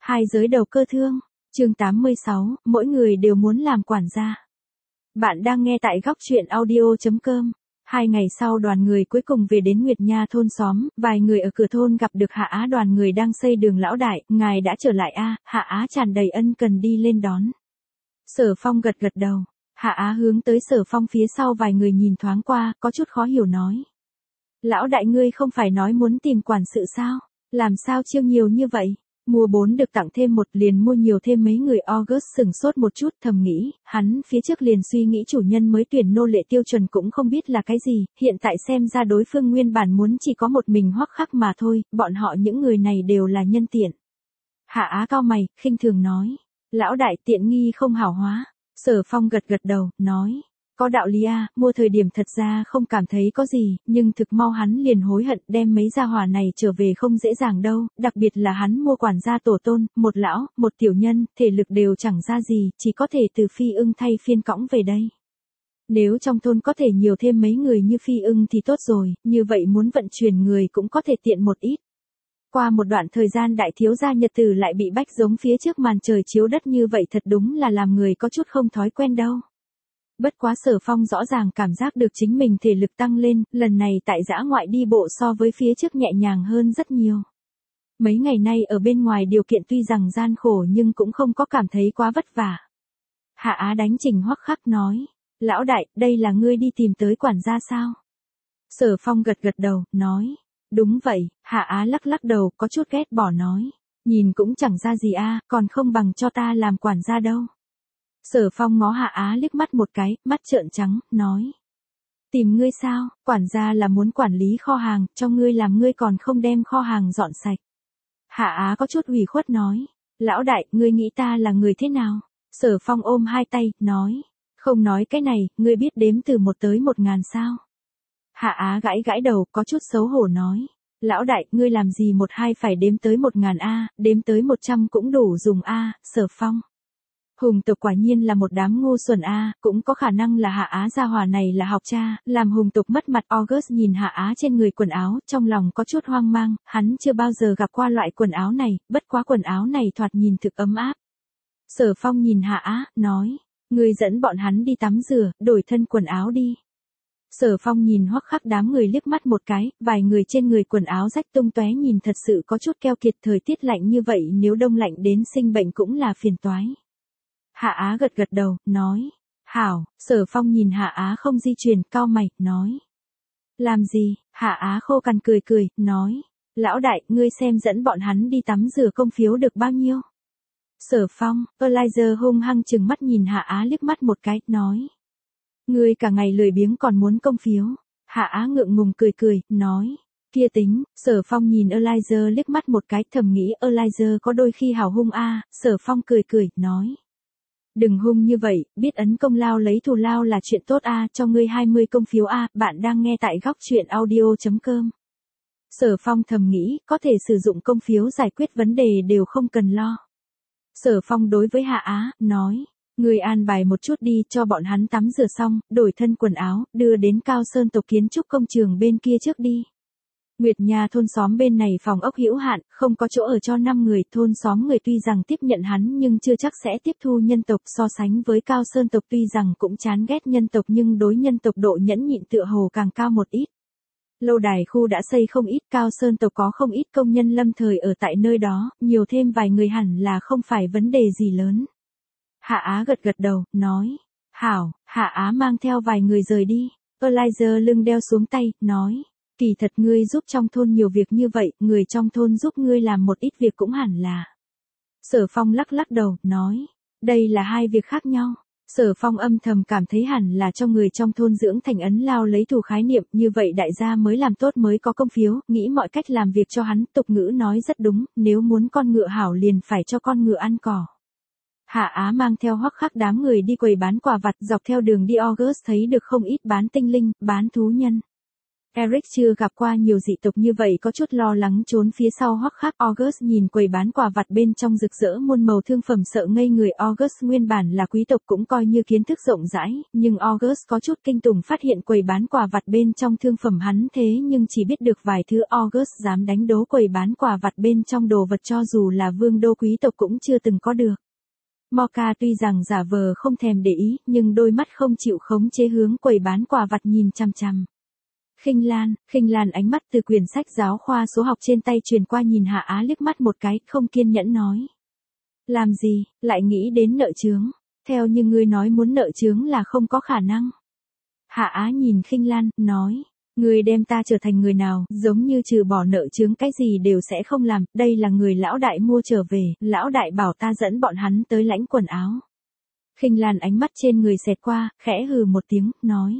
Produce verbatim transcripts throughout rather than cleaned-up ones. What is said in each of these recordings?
Hai giới đầu cơ thương, chương tám mươi sáu, mỗi người đều muốn làm quản gia. Bạn đang nghe tại góc truyện audio chấm com. Hai ngày sau đoàn người cuối cùng về đến Nguyệt Nha thôn xóm, vài người ở cửa thôn gặp được Hạ Á, đoàn người đang xây đường lão đại, ngài đã trở lại a? Hạ Á tràn đầy ân cần đi lên đón. Sở Phong gật gật đầu, Hạ Á hướng tới Sở Phong phía sau vài người nhìn thoáng qua, có chút khó hiểu nói. Lão đại ngươi không phải nói muốn tìm quản sự sao, làm sao chiêu nhiều như vậy? Mua bốn được tặng thêm một, liền mua nhiều thêm mấy người. August sửng sốt một chút, thầm nghĩ, hắn phía trước liền suy nghĩ chủ nhân mới tuyển nô lệ tiêu chuẩn cũng không biết là cái gì, hiện tại xem ra đối phương nguyên bản muốn chỉ có một mình Hoắc Khắc mà thôi, bọn họ những người này đều là nhân tiện. Hạ Á cao mày, khinh thường nói, lão đại tiện nghi không hảo hóa. Sở Phong gật gật đầu, nói, có đạo lý a, mua thời điểm thật ra không cảm thấy có gì, nhưng thực mau hắn liền hối hận, đem mấy gia hỏa này trở về không dễ dàng đâu, đặc biệt là hắn mua quản gia tổ tôn, một lão, một tiểu nhân, thể lực đều chẳng ra gì, chỉ có thể từ Phi Ưng thay phiên cõng về đây. Nếu trong thôn có thể nhiều thêm mấy người như Phi Ưng thì tốt rồi, như vậy muốn vận chuyển người cũng có thể tiện một ít. Qua một đoạn thời gian đại thiếu gia nhật tử lại bị bách giống phía trước màn trời chiếu đất như vậy, thật đúng là làm người có chút không thói quen đâu. Bất quá Sở Phong rõ ràng cảm giác được chính mình thể lực tăng lên, lần này tại dã ngoại đi bộ so với phía trước nhẹ nhàng hơn rất nhiều. Mấy ngày nay ở bên ngoài điều kiện tuy rằng gian khổ nhưng cũng không có cảm thấy quá vất vả. Hạ Á đánh chỉnh Hoắc Khắc nói, lão đại, đây là ngươi đi tìm tới quản gia sao? Sở Phong gật gật đầu, nói, đúng vậy. Hạ Á lắc lắc đầu, có chút ghét bỏ nói, nhìn cũng chẳng ra gì a, còn không bằng cho ta làm quản gia đâu. Sở Phong ngó Hạ Á liếc mắt một cái, mắt trợn trắng, nói. Tìm ngươi sao, quản gia là muốn quản lý kho hàng, cho ngươi làm ngươi còn không đem kho hàng dọn sạch. Hạ Á có chút ủy khuất nói, lão đại, ngươi nghĩ ta là người thế nào? Sở Phong ôm hai tay, nói, không nói cái này, ngươi biết đếm từ một tới một ngàn sao? Hạ Á gãi gãi đầu, có chút xấu hổ nói, lão đại, ngươi làm gì một hai phải đếm tới một ngàn a, đếm tới một trăm cũng đủ dùng a. Sở Phong. Hùng tộc quả nhiên là một đám ngu xuẩn a, cũng có khả năng là Hạ Á gia hỏa này là học cha, làm hùng tộc mất mặt. August nhìn Hạ Á trên người quần áo, trong lòng có chút hoang mang, hắn chưa bao giờ gặp qua loại quần áo này, bất quá quần áo này thoạt nhìn thực ấm áp. Sở Phong nhìn Hạ Á, nói, ngươi dẫn bọn hắn đi tắm rửa, đổi thân quần áo đi. Sở Phong nhìn Hoắc Khắc đám người liếc mắt một cái, vài người trên người quần áo rách tung tóe nhìn thật sự có chút keo kiệt, thời tiết lạnh như vậy nếu đông lạnh đến sinh bệnh cũng là phiền toái. Hạ Á gật gật đầu, nói, hảo. Sở Phong nhìn Hạ Á không di chuyển, cau mày, nói, làm gì? Hạ Á khô cằn cười cười, nói, lão đại, ngươi xem dẫn bọn hắn đi tắm rửa công phiếu được bao nhiêu? Sở Phong, Elijah hung hăng chừng mắt nhìn Hạ Á liếc mắt một cái, nói, ngươi cả ngày lười biếng còn muốn công phiếu. Hạ Á ngượng ngùng cười cười, nói, kia tính. Sở Phong nhìn Elijah liếc mắt một cái, thầm nghĩ Elijah có đôi khi hào hung a. Sở Phong cười cười, nói, đừng hung như vậy, biết ấn công lao lấy thù lao là chuyện tốt a, cho ngươi hai mươi công phiếu a. Bạn đang nghe tại góc truyện audio chấm com. Sở Phong thầm nghĩ, có thể sử dụng công phiếu giải quyết vấn đề đều không cần lo. Sở Phong đối với Hạ Á, nói, ngươi an bài một chút đi, cho bọn hắn tắm rửa xong, đổi thân quần áo, đưa đến Cao Sơn tộc kiến trúc công trường bên kia trước đi. Nguyệt Nha thôn xóm bên này phòng ốc hữu hạn, không có chỗ ở cho năm người, thôn xóm người tuy rằng tiếp nhận hắn nhưng chưa chắc sẽ tiếp thu nhân tộc, so sánh với Cao Sơn tộc tuy rằng cũng chán ghét nhân tộc nhưng đối nhân tộc độ nhẫn nhịn tựa hồ càng cao một ít. Lâu đài khu đã xây không ít, Cao Sơn tộc có không ít công nhân lâm thời ở tại nơi đó, nhiều thêm vài người hẳn là không phải vấn đề gì lớn. Hạ Á gật gật đầu, nói, hảo. Hạ Á mang theo vài người rời đi. Elijah lưng đeo xuống tay, nói, kỳ thật ngươi giúp trong thôn nhiều việc như vậy, người trong thôn giúp ngươi làm một ít việc cũng hẳn là. Sở Phong lắc lắc đầu, nói, đây là hai việc khác nhau. Sở Phong âm thầm cảm thấy hẳn là cho người trong thôn dưỡng thành ấn lao lấy thù khái niệm, như vậy đại gia mới làm tốt mới có công phiếu, nghĩ mọi cách làm việc cho hắn. Tục ngữ nói rất đúng, nếu muốn con ngựa hảo liền phải cho con ngựa ăn cỏ. Hạ Á mang theo Hoắc Khắc đám người đi quầy bán quà vặt, dọc theo đường đi August thấy được không ít bán tinh linh, bán thú nhân. Eric chưa gặp qua nhiều dị tộc như vậy có chút lo lắng trốn phía sau Hoắc Khắc. August nhìn quầy bán quà vặt bên trong rực rỡ muôn màu thương phẩm sợ ngây người. August nguyên bản là quý tộc cũng coi như kiến thức rộng rãi, nhưng August có chút kinh tủng phát hiện quầy bán quà vặt bên trong thương phẩm hắn thế nhưng chỉ biết được vài thứ. August dám đánh đố quầy bán quà vặt bên trong đồ vật cho dù là vương đô quý tộc cũng chưa từng có được. Mocha tuy rằng giả vờ không thèm để ý, nhưng đôi mắt không chịu khống chế hướng quầy bán quà vặt nhìn chằm chằm. Khinh Lan, Khinh Lan ánh mắt từ quyển sách giáo khoa số học trên tay truyền qua nhìn Hạ Á liếc mắt một cái, không kiên nhẫn nói. Làm gì, lại nghĩ đến nợ chướng, theo như ngươi nói muốn nợ chướng là không có khả năng. Hạ Á nhìn Khinh Lan, nói, ngươi đem ta trở thành người nào, giống như trừ bỏ nợ chướng cái gì đều sẽ không làm, đây là người lão đại mua trở về, lão đại bảo ta dẫn bọn hắn tới lãnh quần áo. Khinh Lan ánh mắt trên người xẹt qua, khẽ hừ một tiếng, nói.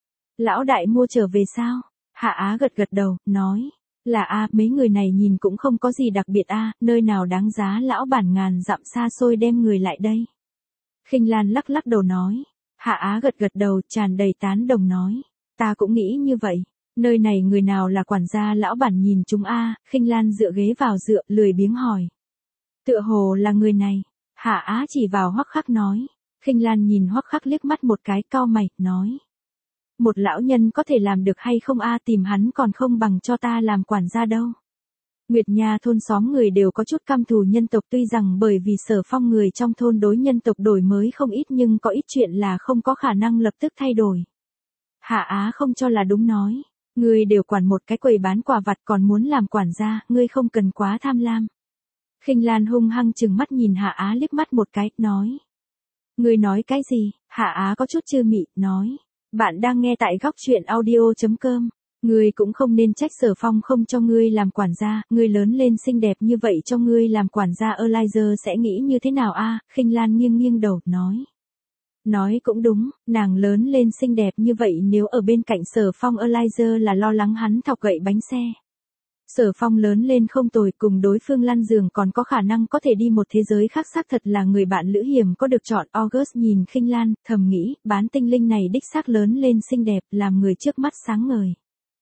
Lão đại mua trở về sao? Hạ Á gật gật đầu, nói. Là a, mấy người này nhìn cũng không có gì đặc biệt a, nơi nào đáng giá lão bản ngàn dặm xa xôi đem người lại đây. Khinh Lan lắc lắc đầu nói. Hạ Á gật gật đầu, tràn đầy tán đồng nói. Ta cũng nghĩ như vậy. Nơi này người nào là quản gia lão bản nhìn chúng a? Khinh Lan dựa ghế vào dựa, lười biếng hỏi. Tựa hồ là người này. Hạ Á chỉ vào Hoắc Khắc nói. Khinh Lan nhìn Hoắc Khắc liếc mắt một cái, cau mày, nói. Một lão nhân có thể làm được hay không a, tìm hắn còn không bằng cho ta làm quản gia đâu. Nguyệt Nha thôn xóm người đều có chút căm thù nhân tộc, tuy rằng bởi vì Sở Phong người trong thôn đối nhân tộc đổi mới không ít nhưng có ít chuyện là không có khả năng lập tức thay đổi. Hạ Á không cho là đúng nói. Ngươi đều quản một cái quầy bán quà vặt còn muốn làm quản gia, ngươi không cần quá tham lam. Khinh Lan hung hăng chừng mắt nhìn Hạ Á liếc mắt một cái, nói. Ngươi nói cái gì? Hạ Á có chút chư mị, nói. Bạn đang nghe tại góc truyện audio chấm com. Ngươi cũng không nên trách Sở Phong không cho ngươi làm quản gia, ngươi lớn lên xinh đẹp như vậy cho ngươi làm quản gia Elijah sẽ nghĩ như thế nào a? Khinh Lan nghiêng nghiêng đầu, nói. Nói cũng đúng, nàng lớn lên xinh đẹp như vậy nếu ở bên cạnh Sở Phong Elijah là lo lắng hắn thọc gậy bánh xe. Sở Phong lớn lên không tồi, cùng đối phương lăn giường còn có khả năng có thể đi một thế giới khác, xác thật là người bạn lữ hiểm có được chọn. August nhìn Khinh Lan, thầm nghĩ, bán tinh linh này đích xác lớn lên xinh đẹp, làm người trước mắt sáng ngời.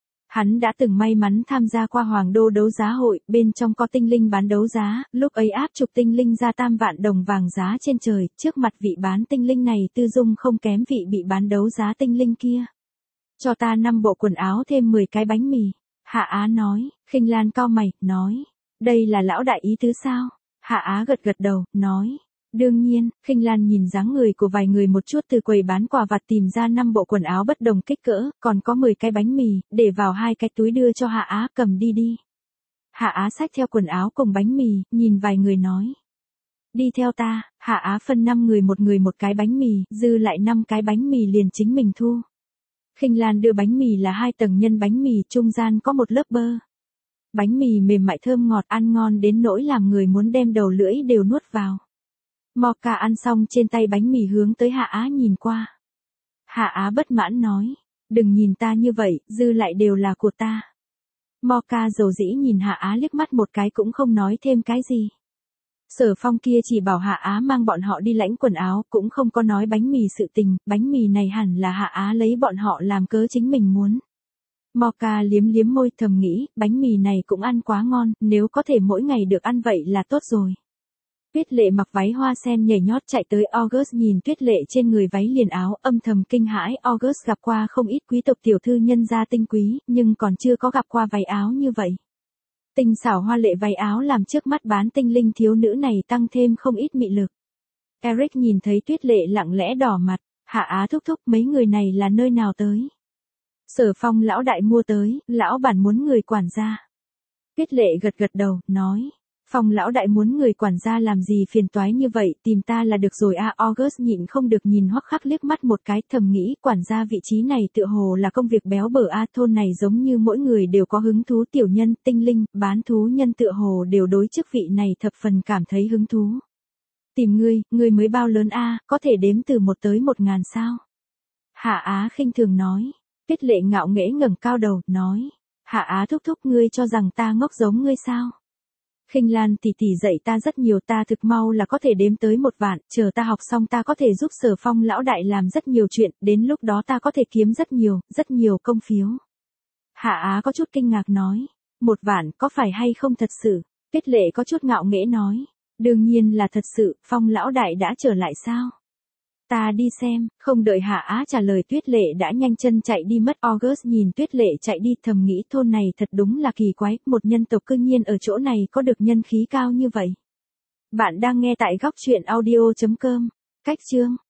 Hắn đã từng may mắn tham gia qua Hoàng Đô đấu giá hội, bên trong có tinh linh bán đấu giá, lúc ấy áp chụp tinh linh ra tam vạn đồng vàng giá trên trời, trước mặt vị bán tinh linh này tư dung không kém vị bị bán đấu giá tinh linh kia. Cho ta năm bộ quần áo thêm mười cái bánh mì. Hạ Á nói. Khinh Lan cau mày, nói. Đây là lão đại ý tứ sao? Hạ Á gật gật đầu, nói. Đương nhiên. Khinh Lan nhìn dáng người của vài người một chút, từ quầy bán quà vặt tìm ra năm bộ quần áo bất đồng kích cỡ, còn có mười cái bánh mì, để vào hai cái túi đưa cho Hạ Á, cầm đi đi. Hạ Á xách theo quần áo cùng bánh mì, nhìn vài người nói. Đi theo ta. Hạ Á phân năm người một người một cái bánh mì, dư lại năm cái bánh mì liền chính mình thu. Khinh Lan đưa bánh mì là hai tầng nhân bánh mì, trung gian có một lớp bơ. Bánh mì mềm mại thơm ngọt, ăn ngon đến nỗi làm người muốn đem đầu lưỡi đều nuốt vào. Mocha ăn xong trên tay bánh mì hướng tới Hạ Á nhìn qua. Hạ Á bất mãn nói. Đừng nhìn ta như vậy, dư lại đều là của ta. Mocha dầu dĩ nhìn Hạ Á liếc mắt một cái cũng không nói thêm cái gì. Sở Phong kia chỉ bảo Hạ Á mang bọn họ đi lãnh quần áo, cũng không có nói bánh mì sự tình, bánh mì này hẳn là Hạ Á lấy bọn họ làm cớ chính mình muốn. Mocha liếm liếm môi thầm nghĩ, bánh mì này cũng ăn quá ngon, nếu có thể mỗi ngày được ăn vậy là tốt rồi. Tuyết Lệ mặc váy hoa sen nhảy nhót chạy tới August nhìn Tuyết Lệ trên người váy liền áo, âm thầm kinh hãi. August gặp qua không ít quý tộc tiểu thư nhân gia tinh quý, nhưng còn chưa có gặp qua váy áo như vậy. Tinh xảo hoa lệ váy áo làm trước mắt bán tinh linh thiếu nữ này tăng thêm không ít mị lực. Eric nhìn thấy Tuyết Lệ lặng lẽ đỏ mặt, Hạ Á thúc thúc mấy người này là nơi nào tới. Sở Phong lão đại mua tới, lão bản muốn người quản gia. Tuyết Lệ gật gật đầu, nói. Phong lão đại muốn người quản gia làm gì phiền toái như vậy, tìm ta là được rồi a. August nhịn không được nhìn Hoắc Khắc liếc mắt một cái, thầm nghĩ quản gia vị trí này tựa hồ là công việc béo bở a. Thôn này giống như mỗi người đều có hứng thú, tiểu nhân, tinh linh, bán thú nhân tựa hồ đều đối chức vị này thập phần cảm thấy hứng thú. Tìm ngươi, ngươi mới bao lớn a, có thể đếm từ một tới một ngàn sao? Hạ Á khinh thường nói. Tuyết Lệ ngạo nghễ ngẩng cao đầu, nói. Hạ Á thúc thúc, ngươi cho rằng ta ngốc giống ngươi sao? Khinh Lan tỷ tỷ dạy ta rất nhiều, ta thực mau là có thể đếm tới một vạn, chờ ta học xong ta có thể giúp Sở Phong lão đại làm rất nhiều chuyện, đến lúc đó ta có thể kiếm rất nhiều, rất nhiều công phiếu. Hạ Á có chút kinh ngạc nói. Một vạn có phải hay không thật sự? Tuyết Lệ có chút ngạo nghễ nói. Đương nhiên là thật sự, Phong lão đại đã trở lại sao? Ta đi xem, không đợi Hạ Á trả lời Tuyết Lệ đã nhanh chân chạy đi mất. August nhìn Tuyết Lệ chạy đi thầm nghĩ thôn này thật đúng là kỳ quái, một nhân tộc cư nhiên ở chỗ này có được nhân khí cao như vậy. Bạn đang nghe tại góc truyện audio chấm com. Cách chương